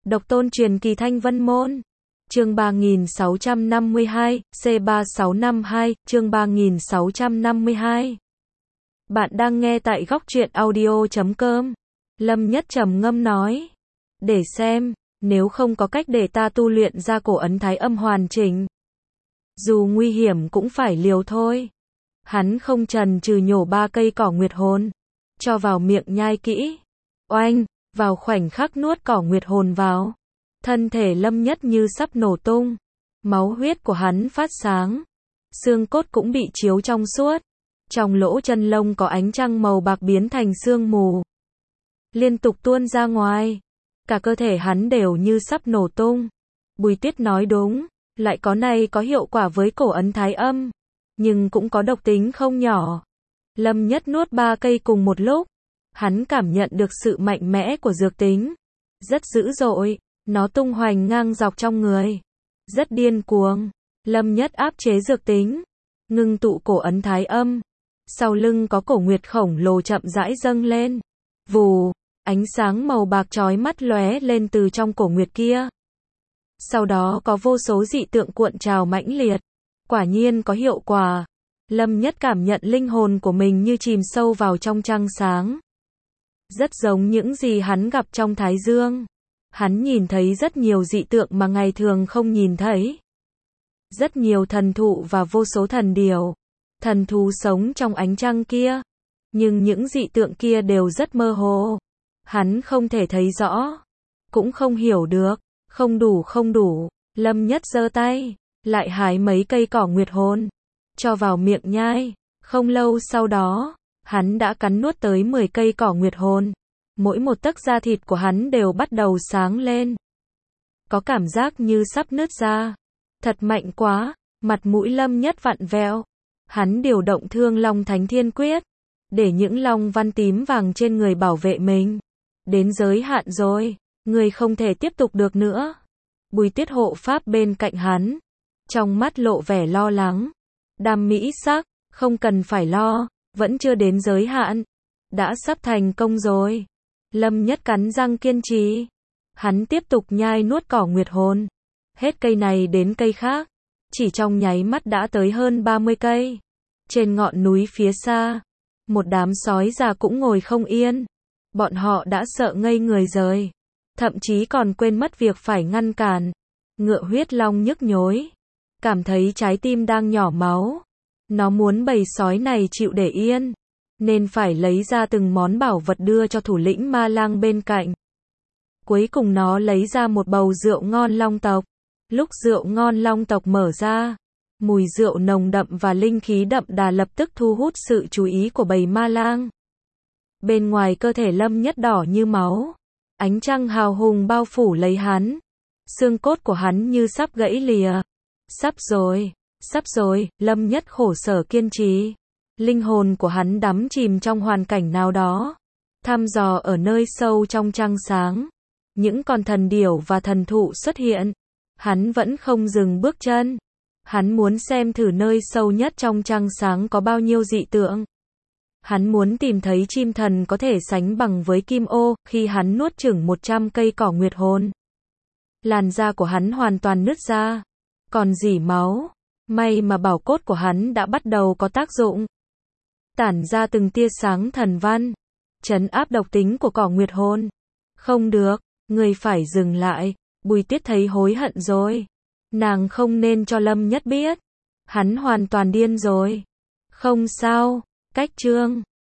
Độc tôn truyền kỳ Thanh Vân Môn. Chương 3652, C3652, chương 3652. Bạn đang nghe tại góc truyện audio.com. Lâm Nhất trầm ngâm nói. Để xem, nếu không có cách để ta tu luyện ra cổ ấn thái âm hoàn chỉnh. Dù nguy hiểm cũng phải liều thôi. Hắn không chần chừ nhổ 3 cây cỏ nguyệt hồn. Cho vào miệng nhai kỹ. Oanh, vào khoảnh khắc nuốt cỏ nguyệt hồn vào. Thân thể Lâm Nhất như sắp nổ tung. Máu huyết của hắn phát sáng. Xương cốt cũng bị chiếu trong suốt. Trong lỗ chân lông có ánh trăng màu bạc biến thành sương mù. Liên tục tuôn ra ngoài. Cả cơ thể hắn đều như sắp nổ tung. Bùi Tuyết nói đúng. Lại có này có hiệu quả với cổ ấn thái âm. Nhưng cũng có độc tính không nhỏ. Lâm Nhất nuốt 3 cây cùng một lúc. Hắn cảm nhận được sự mạnh mẽ của dược tính. Rất dữ dội. Nó tung hoành ngang dọc trong người. Rất điên cuồng. Lâm Nhất áp chế dược tính. Ngưng tụ cổ ấn thái âm. Sau lưng có cổ nguyệt khổng lồ chậm rãi dâng lên. Vù, ánh sáng màu bạc chói mắt lóe lên từ trong cổ nguyệt kia. Sau đó có vô số dị tượng cuộn trào mãnh liệt. Quả nhiên có hiệu quả. Lâm Nhất cảm nhận linh hồn của mình như chìm sâu vào trong trăng sáng. Rất giống những gì hắn gặp trong Thái Dương. Hắn nhìn thấy rất nhiều dị tượng mà ngày thường không nhìn thấy. Rất nhiều thần thụ và vô số thần điểu. Thần thú sống trong ánh trăng kia. Nhưng những dị tượng kia đều rất mơ hồ. Hắn không thể thấy rõ. Cũng không hiểu được. Không đủ. Lâm Nhất giơ tay. Lại hái mấy cây cỏ nguyệt hồn. Cho vào miệng nhai. Không lâu sau đó. Hắn đã cắn nuốt tới 10 cây cỏ nguyệt hồn. Mỗi một tấc da thịt của hắn đều bắt đầu sáng lên. Có cảm giác như sắp nứt ra. Thật mạnh quá. Mặt mũi Lâm Nhất vặn vẹo. Hắn điều động Thương Long Thánh Thiên Quyết. Để những long văn tím vàng trên người bảo vệ mình. Đến giới hạn rồi. Người không thể tiếp tục được nữa. Bùi Tuyết hộ pháp bên cạnh hắn. Trong mắt lộ vẻ lo lắng. Đam mỹ sắc. Không cần phải lo. Vẫn chưa đến giới hạn. Đã sắp thành công rồi. Lâm Nhất cắn răng kiên trì. Hắn tiếp tục nhai nuốt cỏ nguyệt hồn. Hết cây này đến cây khác. Chỉ trong nháy mắt đã tới hơn 30 cây. Trên ngọn núi phía xa. Một đám sói già cũng ngồi không yên. Bọn họ đã sợ ngây người rồi. Thậm chí còn quên mất việc phải ngăn cản. Ngựa huyết long nhức nhối. Cảm thấy trái tim đang nhỏ máu. Nó muốn bầy sói này chịu để yên. Nên phải lấy ra từng món bảo vật đưa cho thủ lĩnh ma lang bên cạnh. Cuối cùng nó lấy ra một bầu rượu ngon long tộc. Lúc rượu ngon long tộc mở ra, mùi rượu nồng đậm và linh khí đậm đà lập tức thu hút sự chú ý của bầy ma lang. Bên ngoài cơ thể Lâm Nhất đỏ như máu. Ánh trăng hào hùng bao phủ lấy hắn. Xương cốt của hắn như sắp gãy lìa. Sắp rồi, Lâm Nhất khổ sở kiên trì. Linh hồn của hắn đắm chìm trong hoàn cảnh nào đó. Thăm dò ở nơi sâu trong trăng sáng. Những con thần điểu và thần thụ xuất hiện. Hắn vẫn không dừng bước chân. Hắn muốn xem thử nơi sâu nhất trong trăng sáng có bao nhiêu dị tượng. Hắn muốn tìm thấy chim thần có thể sánh bằng với kim ô khi hắn nuốt chửng 100 cây cỏ nguyệt hồn. Làn da của hắn hoàn toàn nứt ra. Còn rỉ máu. May mà bảo cốt của hắn đã bắt đầu có tác dụng. Tản ra từng tia sáng thần văn. Trấn áp độc tính của cỏ nguyệt hồn. Không được, người phải dừng lại. Bùi Tuyết thấy hối hận rồi. Nàng không nên cho Lâm Nhất biết. Hắn hoàn toàn điên rồi. Không sao, cách chương